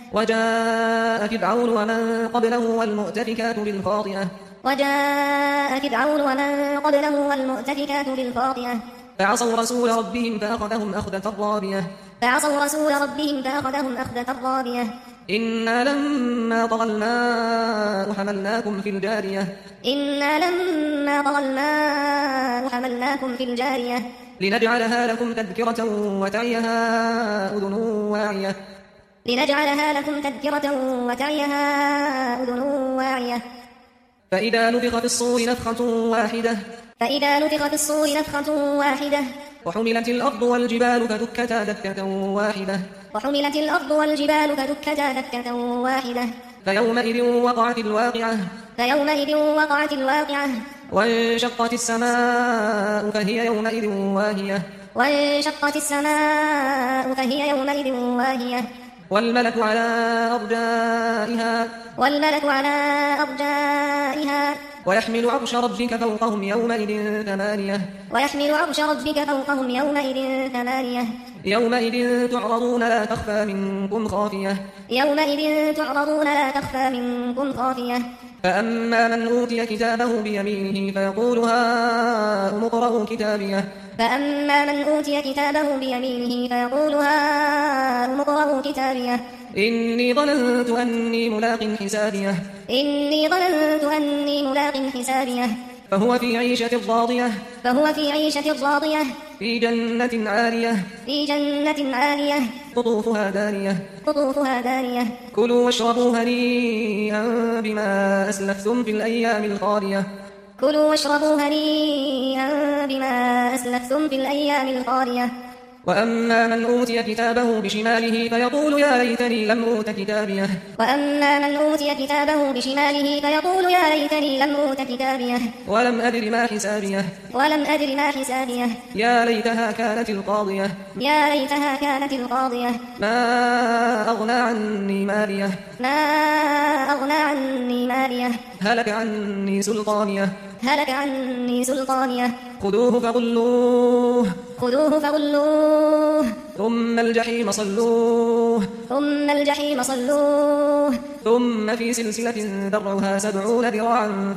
وجاء فرعون ومن قبله والمؤتفكات بالخاطئة وجاء فرعون ومن قبله والمؤتفكات بالخاطئة فعصوا رسول ربهم فأخذهم أخذة رابية فعصوا رسول ربهم فأخذهم أخذة رابية إنا لما طغى الماء حملناكم في الجارية إنا لما طغى الماء حملناكم في الجارية لنجعلها لكم تذكرة وتعيها أذن واعية لنجعلها لكم تذكرة وتعيها أذن واعية فإذا نفخ في الصور نفخة واحدة فإذا نفخ في الصور نفخة واحدة وحملت الأرض والجبال فدكتا دكة واحدة وحملت الأرض والجبال فدكتا دكة واحدة فيومئذ وقعت الواقعة فيومئذ وقعت الواقعة وانشقت السماء فهي يومئذ واهية وانشقت السماء فهي يومئذ واهية والملك على أرجائها ويحمل عرش ربك فوقهم يومئذ ثمانية ويحمل عرش ربك فوقهم يومئذ ثمانية يومئذ تعرضون لا تخفى منكم خافية يومئذ تعرضون لا تخفى منكم خافية فأما من أوتي كتابه بيمينه فيقول هاؤم اقرءوا كتابيه فأما من أوتي كتابه بيمينه فيقول هاؤم اقرءوا كتابيه إني ظننت أني ملاق حسابيه إني ظننت أني ملاق حسابيه فهو في عيشة راضية في جنة عالية قطوفها دانية كلوا واشربوا هنيئا بما أسلفتم في الأيام الخالية وأما من أوتي كتابه بشماله فيقول يا ليتني لم أوت كتابيه ولم أدر ما حسابيه يا ليتها كانت القاضية ما أغنى عني ماليه هلك عني سلطانيه خذوه فغلوه ثم الجحيم صلوه ثم في سلسلة ذرعها 70 ذراعا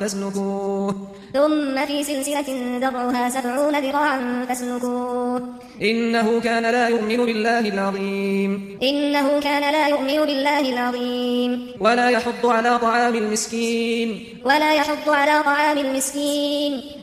فاسلكوه إنه كان لا يؤمن بالله العظيم ولا يحض على طعام المسكين